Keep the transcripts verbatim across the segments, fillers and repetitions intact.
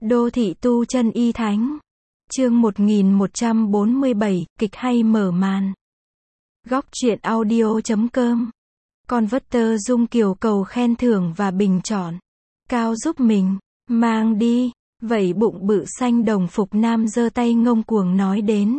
Đô thị tu chân y thánh. Chương một nghìn một trăm bốn mươi bảy, kịch hay mở màn. Góc truyện audio chấm com. Con vất tơ Dung Kiều cầu khen thưởng và bình chọn. Cao giúp mình, mang đi, vẩy bụng bự xanh đồng phục nam giơ tay ngông cuồng nói đến.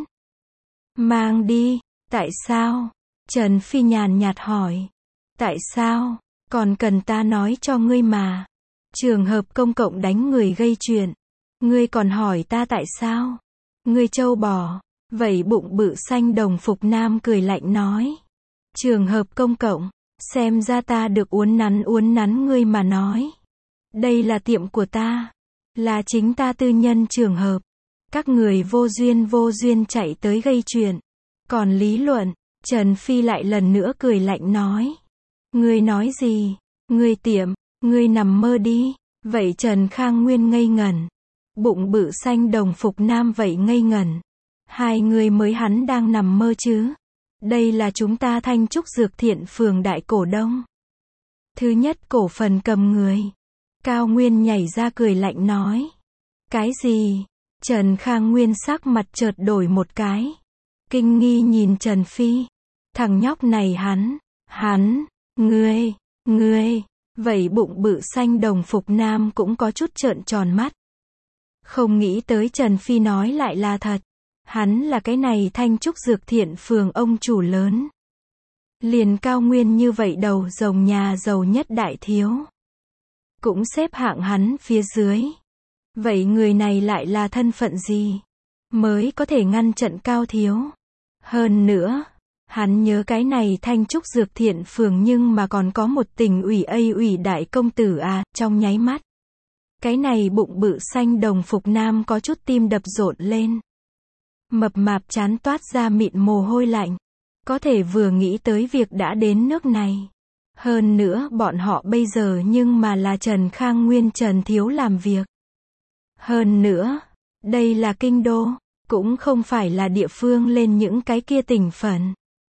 Mang đi, tại sao? Trần Phi nhàn nhạt hỏi. Tại sao? Còn cần ta nói cho ngươi mà. Trường hợp công cộng đánh người gây chuyện. Ngươi còn hỏi ta tại sao? Ngươi trâu bò. Vẩy bụng bự xanh đồng phục nam cười lạnh nói. Trường hợp công cộng. Xem ra ta được uốn nắn uốn nắn ngươi mà nói. Đây là tiệm của ta. Là chính ta tư nhân trường hợp. Các người vô duyên vô duyên chạy tới gây chuyện. Còn lý luận, Trần Phi lại lần nữa cười lạnh nói. Ngươi nói gì? Ngươi tiệm, ngươi nằm mơ đi. Vậy Trần Khang Nguyên ngây ngẩn. Bụng bự xanh đồng phục nam vậy ngây ngẩn. Hai người mới hắn đang nằm mơ chứ. Đây là chúng ta Thanh Trúc Dược Thiện phường đại cổ đông. Thứ nhất cổ phần cầm người. Cao Nguyên nhảy ra cười lạnh nói. Cái gì? Trần Khang Nguyên sắc mặt chợt đổi một cái. Kinh nghi nhìn Trần Phi. Thằng nhóc này hắn, hắn, ngươi, ngươi, vậy bụng bự xanh đồng phục nam cũng có chút trợn tròn mắt. Không nghĩ tới Trần Phi nói lại là thật. Hắn là cái này Thanh Trúc Dược Thiện phường ông chủ lớn. Liền Cao Nguyên như vậy đầu rồng nhà giàu nhất đại thiếu. Cũng xếp hạng hắn phía dưới. Vậy người này lại là thân phận gì? Mới có thể ngăn trận Cao thiếu. Hơn nữa, hắn nhớ cái này Thanh Trúc Dược Thiện phường nhưng mà còn có một tỉnh ủy A ủy đại công tử à, trong nháy mắt. Cái này bụng bự xanh đồng phục nam có chút tim đập rộn lên. Mập mạp chán toát ra mịn mồ hôi lạnh. Có thể vừa nghĩ tới việc đã đến nước này. Hơn nữa bọn họ bây giờ nhưng mà là Trần Khang Nguyên Trần Thiếu làm việc. Hơn nữa, đây là kinh đô, cũng không phải là địa phương lên những cái kia tỉnh phận.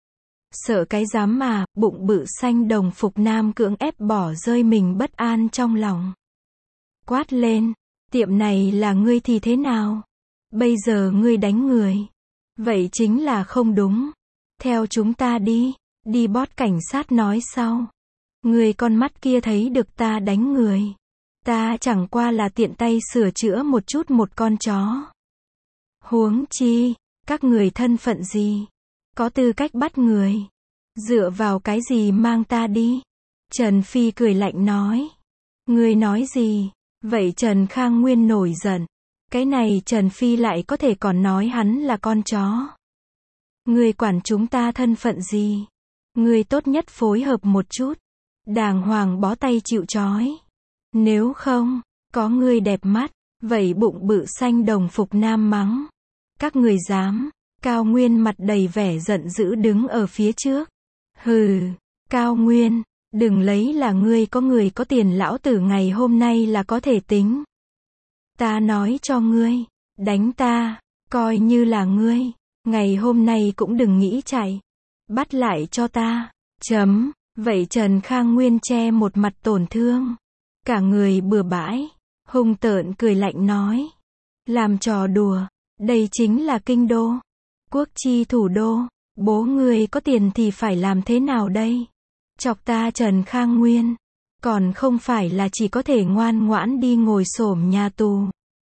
Sợ cái dám mà, bụng bự xanh đồng phục nam cưỡng ép bỏ rơi mình bất an trong lòng. Quát lên, tiệm này là ngươi thì thế nào? Bây giờ ngươi đánh người. Vậy chính là không đúng. Theo chúng ta đi, đi bót cảnh sát nói sau. Người con mắt kia thấy được ta đánh người. Ta chẳng qua là tiện tay sửa chữa một chút một con chó. Huống chi, các người thân phận gì? Có tư cách bắt người. Dựa vào cái gì mang ta đi? Trần Phi cười lạnh nói. Người nói gì? Vậy Trần Khang Nguyên nổi giận. Cái này Trần Phi lại có thể còn nói hắn là con chó. Người quản chúng ta thân phận gì? Người tốt nhất phối hợp một chút. Đàng hoàng bó tay chịu trói. Nếu không, có người đẹp mắt, vậy bụng bự xanh đồng phục nam mắng. Các người dám? Cao Nguyên mặt đầy vẻ giận dữ đứng ở phía trước. Hừ, Cao Nguyên, đừng lấy là ngươi có người có tiền lão tử ngày hôm nay là có thể tính. Ta nói cho ngươi, đánh ta, coi như là ngươi, ngày hôm nay cũng đừng nghĩ chạy. Bắt lại cho ta, chấm, vậy Trần Khang Nguyên che một mặt tổn thương. Cả người bừa bãi, hung tợn cười lạnh nói. Làm trò đùa, đây chính là kinh đô. Quốc chi thủ đô, bố ngươi có tiền thì phải làm thế nào đây? Chọc ta Trần Khang Nguyên, còn không phải là chỉ có thể ngoan ngoãn đi ngồi xổm nhà tù.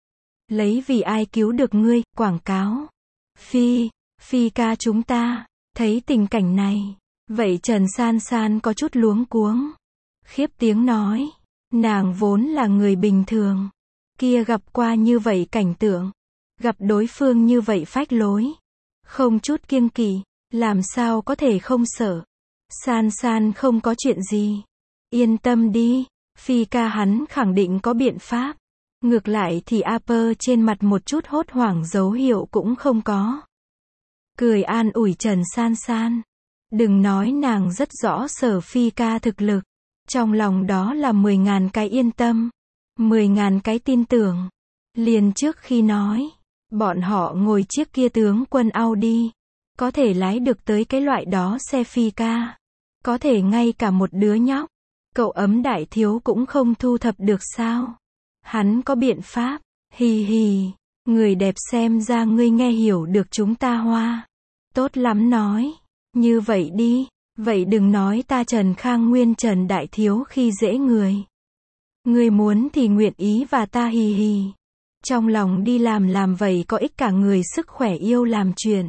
Lấy vì ai cứu được ngươi, quảng cáo. Phi, Phi ca chúng ta, thấy tình cảnh này, vậy Trần San San có chút luống cuống. Khiếp tiếng nói, nàng vốn là người bình thường. Kia gặp qua như vậy cảnh tượng, gặp đối phương như vậy phách lối. Không chút kiêng kỵ, làm sao có thể không sợ. San San không có chuyện gì. Yên tâm đi, Phi ca hắn khẳng định có biện pháp. Ngược lại thì Apple trên mặt một chút hốt hoảng dấu hiệu cũng không có. Cười an ủi Trần San San. Đừng nói nàng rất rõ Sở Phi ca thực lực. Trong lòng đó là mười ngàn cái yên tâm. Mười ngàn cái tin tưởng. Liền trước khi nói, bọn họ ngồi chiếc kia tướng quân Audi. Có thể lái được tới cái loại đó xe Phi ca. Có thể ngay cả một đứa nhóc. Cậu ấm đại thiếu cũng không thu thập được sao? Hắn có biện pháp. Hì hì, người đẹp xem ra ngươi nghe hiểu được chúng ta Hoa. Tốt lắm nói. Như vậy đi, vậy đừng nói ta Trần Khang Nguyên Trần Đại Thiếu khi dễ người. Ngươi muốn thì nguyện ý và ta hì hì. Trong lòng đi làm làm vậy có ích cả người sức khỏe yêu làm chuyện.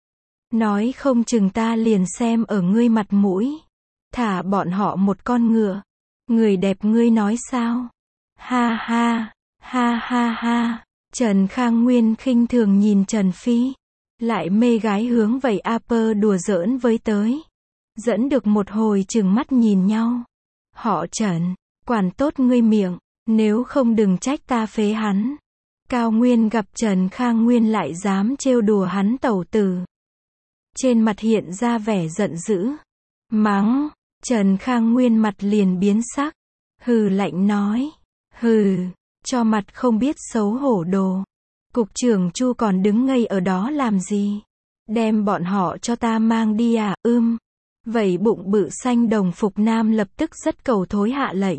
Nói không chừng ta liền xem ở ngươi mặt mũi. Thả bọn họ một con ngựa. Người đẹp ngươi nói sao? Ha ha, ha ha ha. Trần Khang Nguyên khinh thường nhìn Trần Phi. Lại mê gái hướng vậy Aper đùa giỡn với tới. Dẫn được một hồi chừng mắt nhìn nhau. Họ Trần, quản tốt ngươi miệng, nếu không đừng trách ta phế hắn. Cao Nguyên gặp Trần Khang Nguyên lại dám trêu đùa hắn tẩu tử. Trên mặt hiện ra vẻ giận dữ. Mắng, Trần Khang Nguyên mặt liền biến sắc. Hừ lạnh nói. Hừ, cho mặt không biết xấu hổ đồ. Cục trưởng Chu còn đứng ngây ở đó làm gì? Đem bọn họ cho ta mang đi à? Ưm. Vậy bụng bự xanh đồng phục nam lập tức rất cầu thối hạ lệnh.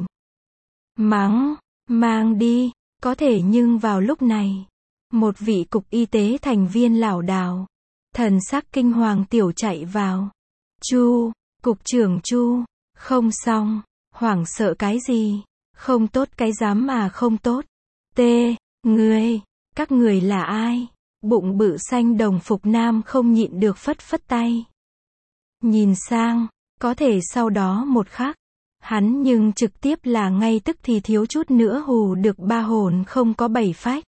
Mắng, mang đi, có thể nhưng vào lúc này, một vị cục y tế thành viên lảo đảo, thần sắc kinh hoàng tiểu chạy vào. Chu, cục trưởng Chu, không xong, hoảng sợ cái gì? Không tốt cái dám mà không tốt. T, người, các người là ai? Bụng bự xanh đồng phục nam không nhịn được phất phất tay. Nhìn sang, có thể sau đó một khắc, hắn nhưng trực tiếp là ngay tức thì thiếu chút nữa hù được ba hồn không có bảy phách.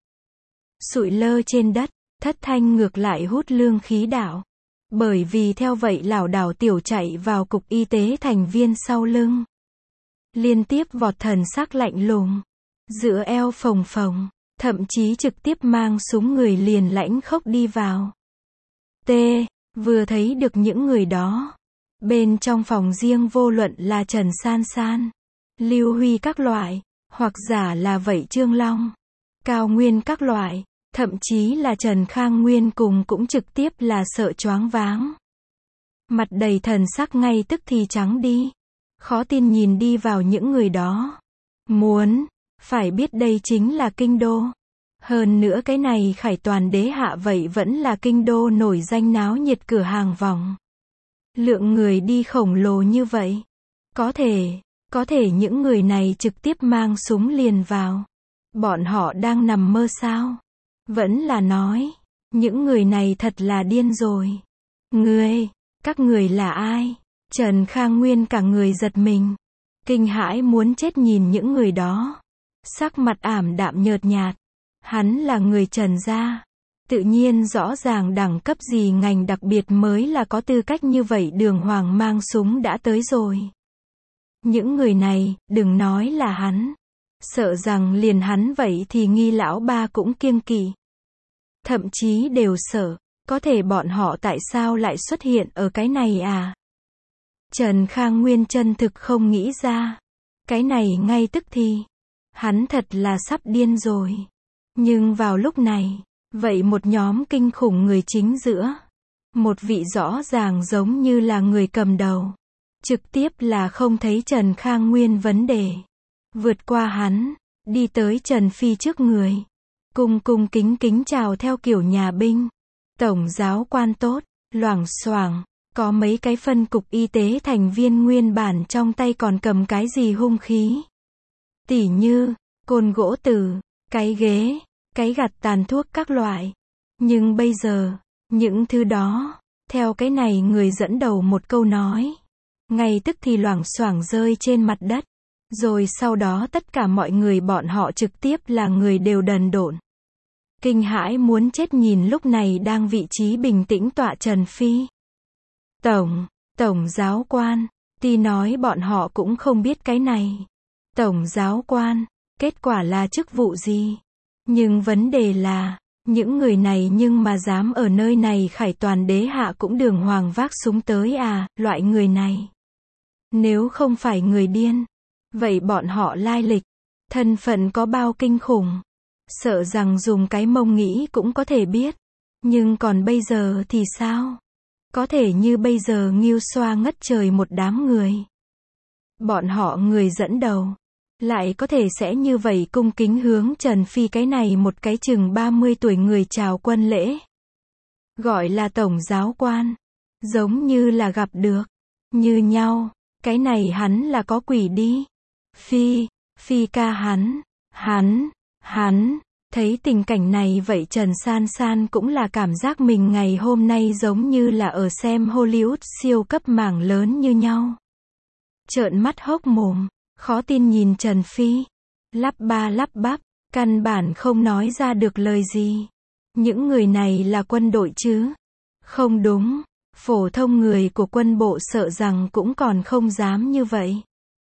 Sụi lơ trên đất, thất thanh ngược lại hút lương khí đạo. Bởi vì theo vậy lảo đảo tiểu chạy vào cục y tế thành viên sau lưng. Liên tiếp vọt thần sắc lạnh lùng, giữa eo phồng phồng, thậm chí trực tiếp mang súng người liền lãnh khốc đi vào. T. Vừa thấy được những người đó. Bên trong phòng riêng vô luận là Trần San San, Lưu Huy các loại, hoặc giả là vậy Trương Long, Cao Nguyên các loại, thậm chí là Trần Khang Nguyên cùng cũng trực tiếp là sợ choáng váng. Mặt đầy thần sắc ngay tức thì trắng đi. Khó tin nhìn đi vào những người đó. Muốn, phải biết đây chính là kinh đô. Hơn nữa cái này Khải Toàn đế hạ vậy vẫn là kinh đô nổi danh náo nhiệt cửa hàng vòng. Lượng người đi khổng lồ như vậy. Có thể, có thể những người này trực tiếp mang súng liền vào. Bọn họ đang nằm mơ sao? Vẫn là nói, những người này thật là điên rồi. Người, các người là ai? Trần Khang Nguyên cả người giật mình. Kinh hãi muốn chết nhìn những người đó. Sắc mặt ảm đạm nhợt nhạt. Hắn là người Trần gia. Tự nhiên rõ ràng đẳng cấp gì ngành đặc biệt mới là có tư cách như vậy đường hoàng mang súng đã tới rồi. Những người này, đừng nói là hắn. Sợ rằng liền hắn vậy thì nghi lão ba cũng kiêng kỵ. Thậm chí đều sợ, có thể bọn họ tại sao lại xuất hiện ở cái này à? Trần Khang Nguyên chân thực không nghĩ ra. Cái này ngay tức thì. Hắn thật là sắp điên rồi. Nhưng vào lúc này, vậy một nhóm kinh khủng người chính giữa. Một vị rõ ràng giống như là người cầm đầu. Trực tiếp là không thấy Trần Khang Nguyên vấn đề. Vượt qua hắn, đi tới Trần Phi trước người. Cung cung kính kính chào theo kiểu nhà binh. Tổng giáo quan tốt, loảng xoảng. Có mấy cái phân cục y tế thành viên nguyên bản trong tay còn cầm cái gì hung khí. Tỉ như, côn gỗ từ, cái ghế, cái gạt tàn thuốc các loại. Nhưng bây giờ, những thứ đó, theo cái này người dẫn đầu một câu nói. Ngay tức thì loảng xoảng rơi trên mặt đất. Rồi sau đó tất cả mọi người bọn họ trực tiếp là người đều đần độn. Kinh hãi muốn chết nhìn lúc này đang vị trí bình tĩnh tọa Trần Phi. Tổng, Tổng giáo quan, tuy nói bọn họ cũng không biết cái này. Tổng giáo quan, kết quả là chức vụ gì? Nhưng vấn đề là, những người này nhưng mà dám ở nơi này Khải Toàn đế hạ cũng đường hoàng vác súng tới à, loại người này. Nếu không phải người điên, vậy bọn họ lai lịch, thân phận có bao kinh khủng. Sợ rằng dùng cái mông nghĩ cũng có thể biết. Nhưng còn bây giờ thì sao? Có thể như bây giờ nghiêu xoa ngất trời một đám người. Bọn họ người dẫn đầu, lại có thể sẽ như vậy cung kính hướng Trần Phi cái này một cái chừng ba mươi tuổi người chào quân lễ. Gọi là tổng giáo quan. Giống như là gặp được. Như nhau. Cái này hắn là có quỷ đi. Phi, Phi ca hắn, hắn, hắn. Thấy tình cảnh này vậy Trần San San cũng là cảm giác mình ngày hôm nay giống như là ở xem Hollywood siêu cấp mảng lớn như nhau. Trợn mắt hốc mồm, khó tin nhìn Trần Phi. Lắp ba lắp bắp, căn bản không nói ra được lời gì. Những người này là quân đội chứ? Không đúng, phổ thông người của quân bộ sợ rằng cũng còn không dám như vậy.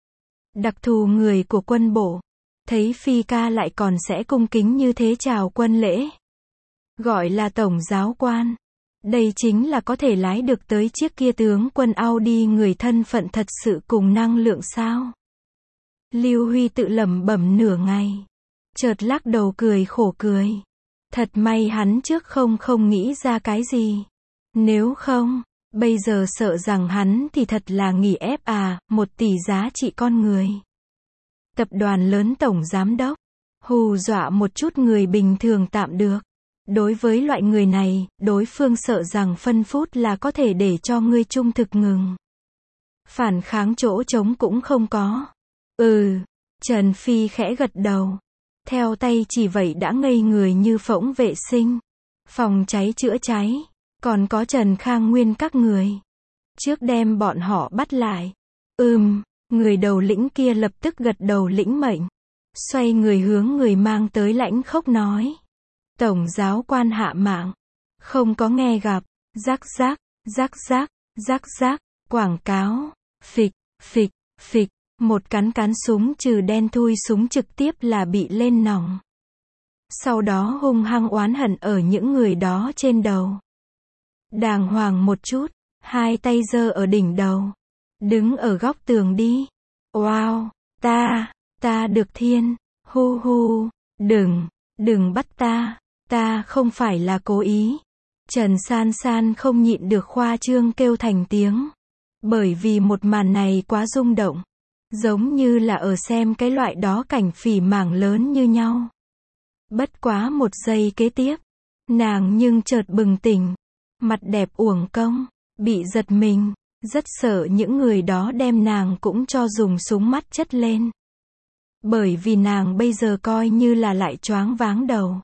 Đặc thù người của quân bộ. Thấy Phi ca lại còn sẽ cung kính như thế chào quân lễ. Gọi là tổng giáo quan. Đây chính là có thể lái được tới chiếc kia tướng quân Audi người thân phận thật sự cùng năng lượng sao. Lưu Huy tự lẩm bẩm nửa ngày. Chợt lắc đầu cười khổ cười. Thật may hắn trước không không nghĩ ra cái gì. Nếu không, bây giờ sợ rằng hắn thì thật là nghỉ ép à, một tỷ giá trị con người. Tập đoàn lớn tổng giám đốc, hù dọa một chút người bình thường tạm được. Đối với loại người này, đối phương sợ rằng phân phút là có thể để cho ngươi trung thực ngừng. Phản kháng chỗ trống cũng không có. Ừ, Trần Phi khẽ gật đầu. Theo tay chỉ vậy đã ngây người như phỗng vệ sinh. Phòng cháy chữa cháy, còn có Trần Khang Nguyên các người. Trước đem bọn họ bắt lại. Ừm. Người đầu lĩnh kia lập tức gật đầu lĩnh mệnh. Xoay người hướng người mang tới lãnh khốc nói. Tổng giáo quan hạ mạng. Không có nghe gặp. Rắc rắc, rắc rắc, rắc rắc. Quảng cáo. Phịch, phịch, phịch. Một cán cán súng trừ đen thui súng trực tiếp là bị lên nòng. Sau đó hung hăng oán hận ở những người đó trên đầu. Đàng hoàng một chút. Hai tay giơ ở đỉnh đầu. Đứng ở góc tường đi. Wow, ta, ta được thiên, hu hu, đừng, đừng bắt ta, ta không phải là cố ý. Trần San San không nhịn được khoa trương kêu thành tiếng. Bởi vì một màn này quá rung động. Giống như là ở xem cái loại đó cảnh phỉ mảng lớn như nhau. Bất quá một giây kế tiếp. Nàng nhưng chợt bừng tỉnh. Mặt đẹp uổng công, bị giật mình. Rất sợ những người đó đem nàng cũng cho dùng súng mắt chất lên. Bởi vì nàng bây giờ coi như là lại choáng váng đầu.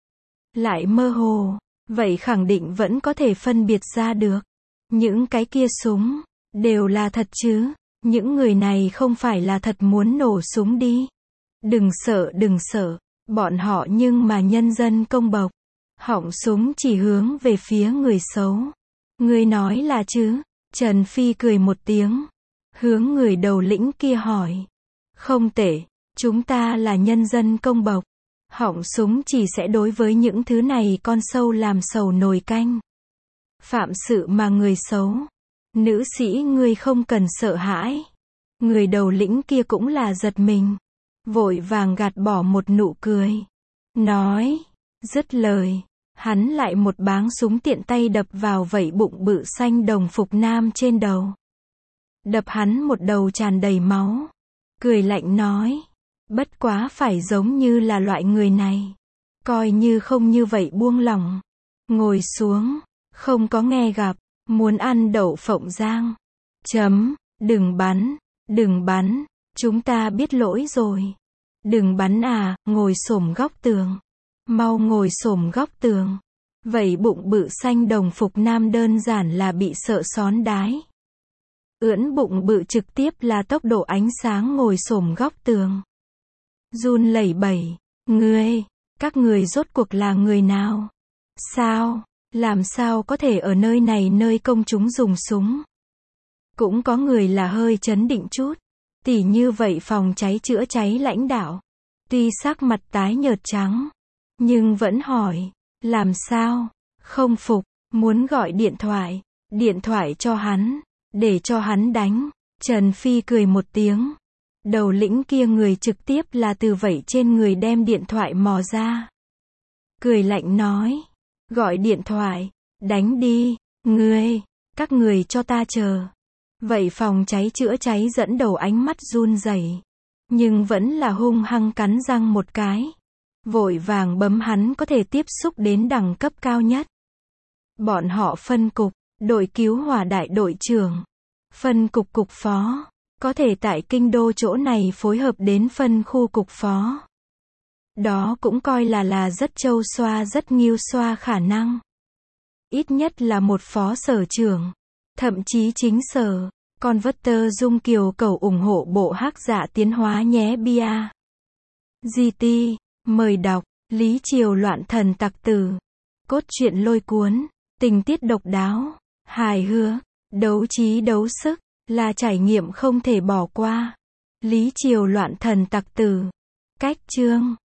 Lại mơ hồ. Vậy khẳng định vẫn có thể phân biệt ra được. Những cái kia súng, đều là thật chứ. Những người này không phải là thật muốn nổ súng đi. Đừng sợ đừng sợ. Bọn họ nhưng mà nhân dân công bộc. Họng súng chỉ hướng về phía người xấu. Người nói là chứ. Trần Phi cười một tiếng. Hướng người đầu lĩnh kia hỏi. Không tệ. Chúng ta là nhân dân công bộc. Họng súng chỉ sẽ đối với những thứ này con sâu làm sầu nồi canh. Phạm sự mà người xấu. Nữ sĩ ngươi không cần sợ hãi. Người đầu lĩnh kia cũng là giật mình. Vội vàng gạt bỏ một nụ cười. Nói. Dứt lời. Hắn lại một báng súng tiện tay đập vào vảy bụng bự xanh đồng phục nam trên đầu. Đập hắn một đầu tràn đầy máu. Cười lạnh nói. Bất quá phải giống như là loại người này. Coi như không như vậy buông lỏng. Ngồi xuống. Không có nghe gặp. Muốn ăn đậu phộng rang. Chấm. Đừng bắn. Đừng bắn. Chúng ta biết lỗi rồi. Đừng bắn à. Ngồi xổm góc tường. Mau ngồi xổm góc tường. Vậy bụng bự xanh đồng phục nam đơn giản là bị sợ xón đái. Ưỡn bụng bự trực tiếp là tốc độ ánh sáng ngồi xổm góc tường. Run lẩy bẩy. Ngươi, các người rốt cuộc là người nào? Sao, làm sao có thể ở nơi này nơi công chúng dùng súng? Cũng có người là hơi chấn định chút. Tỉ như vậy phòng cháy chữa cháy lãnh đạo. Tuy sắc mặt tái nhợt trắng. Nhưng vẫn hỏi, làm sao, không phục, muốn gọi điện thoại, điện thoại cho hắn, để cho hắn đánh. Trần Phi cười một tiếng. Đầu lĩnh kia người trực tiếp là từ vậy trên người đem điện thoại mò ra. Cười lạnh nói, gọi điện thoại, đánh đi, ngươi, các người cho ta chờ. Vậy phòng cháy chữa cháy dẫn đầu ánh mắt run rẩy. nhưng vẫn là hung hăng cắn răng một cái. Vội vàng bấm hắn có thể tiếp xúc đến đẳng cấp cao nhất. Bọn họ phân cục, đội cứu hỏa đại đội trưởng, phân cục cục phó, có thể tại kinh đô chỗ này phối hợp đến phân khu cục phó. Đó cũng coi là là rất châu xoa rất nghiêu xoa khả năng. Ít nhất là một phó sở trưởng, thậm chí chính sở. Con vất tơ Dung Kiều cầu ủng hộ bộ hắc dạ tiến hóa nhé bia. giê tê, mời đọc, Lý Triều loạn thần tặc tử. Cốt truyện lôi cuốn, tình tiết độc đáo, hài hước, đấu trí đấu sức, là trải nghiệm không thể bỏ qua. Lý Triều loạn thần tặc tử. Cách chương